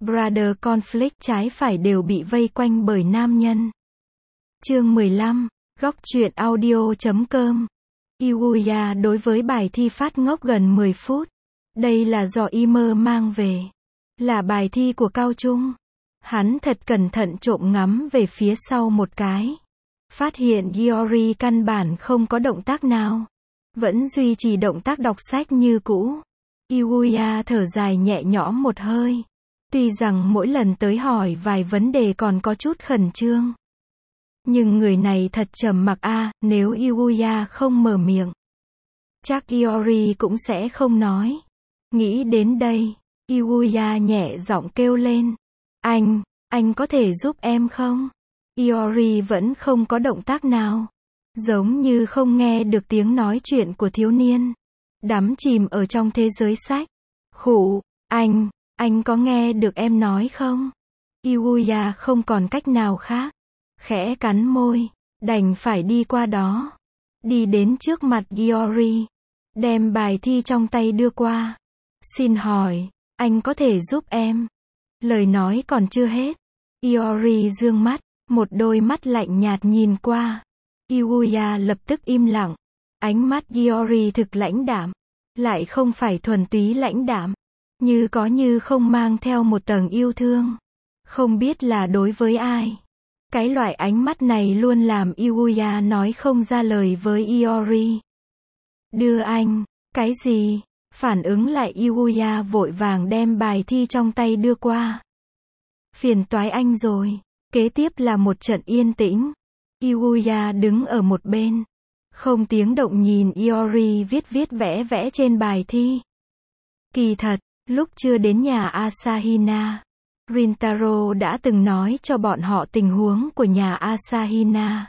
Brother conflict trái phải đều bị vây quanh bởi nam nhân. Chương 15, góc truyện audio.com. Yuya đối với bài thi phát ngốc gần 10 phút. Đây là do Imer mang về. Là bài thi của cao trung. Hắn thật cẩn thận trộm ngắm về phía sau một cái. Phát hiện Yori căn bản không có động tác nào. Vẫn duy trì động tác đọc sách như cũ. Yuya thở dài nhẹ nhõm một hơi. Tuy rằng mỗi lần tới hỏi vài vấn đề còn có chút khẩn trương. Nhưng người này thật trầm mặc nếu Yuya không mở miệng. Chắc Yori cũng sẽ không nói. Nghĩ đến đây, Yuya nhẹ giọng kêu lên. Anh có thể giúp em không? Yori vẫn không có động tác nào. Giống như không nghe được tiếng nói chuyện của thiếu niên. Đắm chìm ở trong thế giới sách. Khụ, anh có nghe được em nói không? Yuya không còn cách nào khác. Khẽ cắn môi, đành phải đi qua đó. Đi đến trước mặt Yori. Đem bài thi trong tay đưa qua. Xin hỏi, anh có thể giúp em? Lời nói còn chưa hết. Yori dương mắt, một đôi mắt lạnh nhạt nhìn qua. Yuya lập tức im lặng. Ánh mắt Yori thực lãnh đạm. Lại không phải thuần túy lãnh đạm. Như có như không mang theo một tầng yêu thương. Không biết là đối với ai. Cái loại ánh mắt này luôn làm Yuya nói không ra lời với Yori. Đưa anh, cái gì? Phản ứng lại Yuya vội vàng đem bài thi trong tay đưa qua. Phiền toái anh rồi. Kế tiếp là một trận yên tĩnh. Yuya đứng ở một bên. Không tiếng động nhìn Yori viết vẽ trên bài thi. Kỳ thật, lúc chưa đến nhà Asahina, Rintaro đã từng nói cho bọn họ tình huống của nhà Asahina.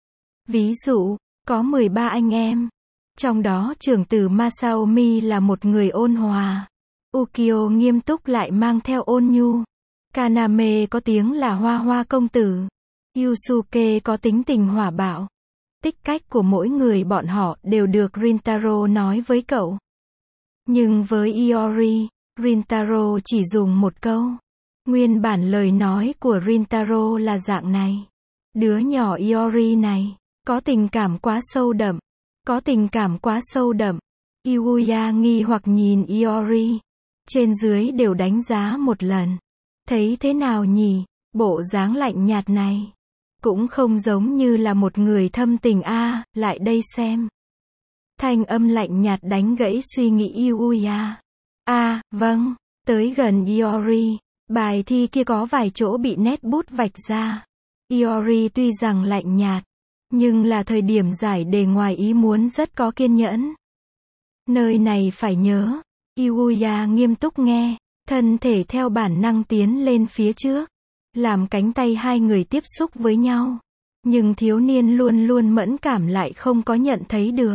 Ví dụ, có 13 anh em. Trong đó trưởng tử Masaomi là một người ôn hòa. Ukyo nghiêm túc lại mang theo ôn nhu. Kaname có tiếng là hoa hoa công tử. Yusuke có tính tình hỏa bạo. Tích cách của mỗi người bọn họ đều được Rintaro nói với cậu. Nhưng với Iori, Rintaro chỉ dùng một câu. Nguyên bản lời nói của Rintaro là dạng này. Đứa nhỏ Iori này, có tình cảm quá sâu đậm. Có tình cảm quá sâu đậm. Yuya nghi hoặc nhìn Iori. Trên dưới đều đánh giá một lần. Thấy thế nào nhỉ? Bộ dáng lạnh nhạt này. Cũng không giống như là một người thâm tình lại đây xem. Thanh âm lạnh nhạt đánh gãy suy nghĩ Yuya. Vâng. Tới gần Iori. Bài thi kia có vài chỗ bị nét bút vạch ra. Iori tuy rằng lạnh nhạt. Nhưng là thời điểm giải đề ngoài ý muốn rất có kiên nhẫn. Nơi này phải nhớ. Yuya nghiêm túc nghe. Thân thể theo bản năng tiến lên phía trước. Làm cánh tay hai người tiếp xúc với nhau. Nhưng thiếu niên luôn luôn mẫn cảm lại không có nhận thấy được.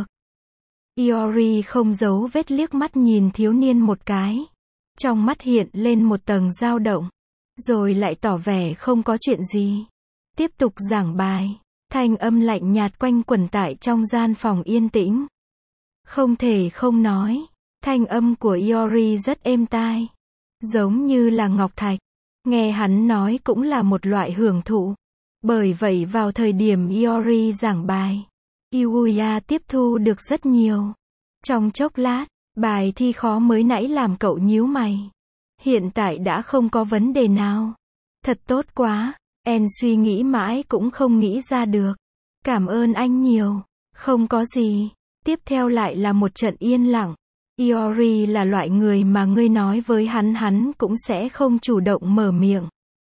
Iori không giấu vết liếc mắt nhìn thiếu niên một cái. Trong mắt hiện lên một tầng dao động. Rồi lại tỏ vẻ không có chuyện gì. Tiếp tục giảng bài. Thanh âm lạnh nhạt quanh quẩn tại trong gian phòng yên tĩnh. Không thể không nói. Thanh âm của Iori rất êm tai. Giống như là ngọc thạch. Nghe hắn nói cũng là một loại hưởng thụ. Bởi vậy vào thời điểm Iori giảng bài, Yuya tiếp thu được rất nhiều. Trong chốc lát, bài thi khó mới nãy làm cậu nhíu mày. Hiện tại đã không có vấn đề nào. Thật tốt quá. En suy nghĩ mãi cũng không nghĩ ra được. Cảm ơn anh nhiều. Không có gì. Tiếp theo lại là một trận yên lặng. Iori là loại người mà ngươi nói với hắn cũng sẽ không chủ động mở miệng.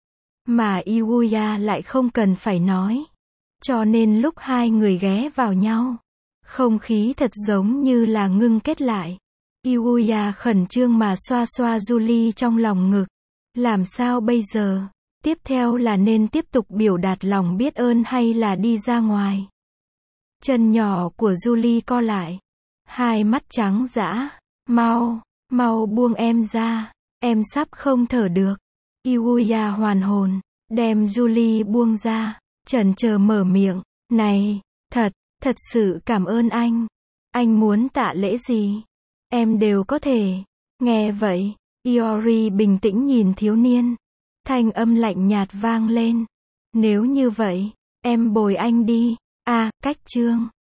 Mà Yuya lại không cần phải nói. Cho nên lúc hai người ghé vào nhau, không khí thật giống như là ngưng kết lại. Yuya khẩn trương mà xoa xoa Julie trong lòng ngực. Làm sao bây giờ? Tiếp theo là nên tiếp tục biểu đạt lòng biết ơn hay là đi ra ngoài? Chân nhỏ của Julie co lại. Hai mắt trắng dã. Mau buông em ra. Em sắp không thở được. Yuya hoàn hồn. Đem Julie buông ra. Chần chờ mở miệng. Này, thật sự cảm ơn anh. Anh muốn tạ lễ gì? Em đều có thể. Nghe vậy, Iori bình tĩnh nhìn thiếu niên. Thanh âm lạnh nhạt vang lên. Nếu như vậy, em bồi anh đi. Cách chương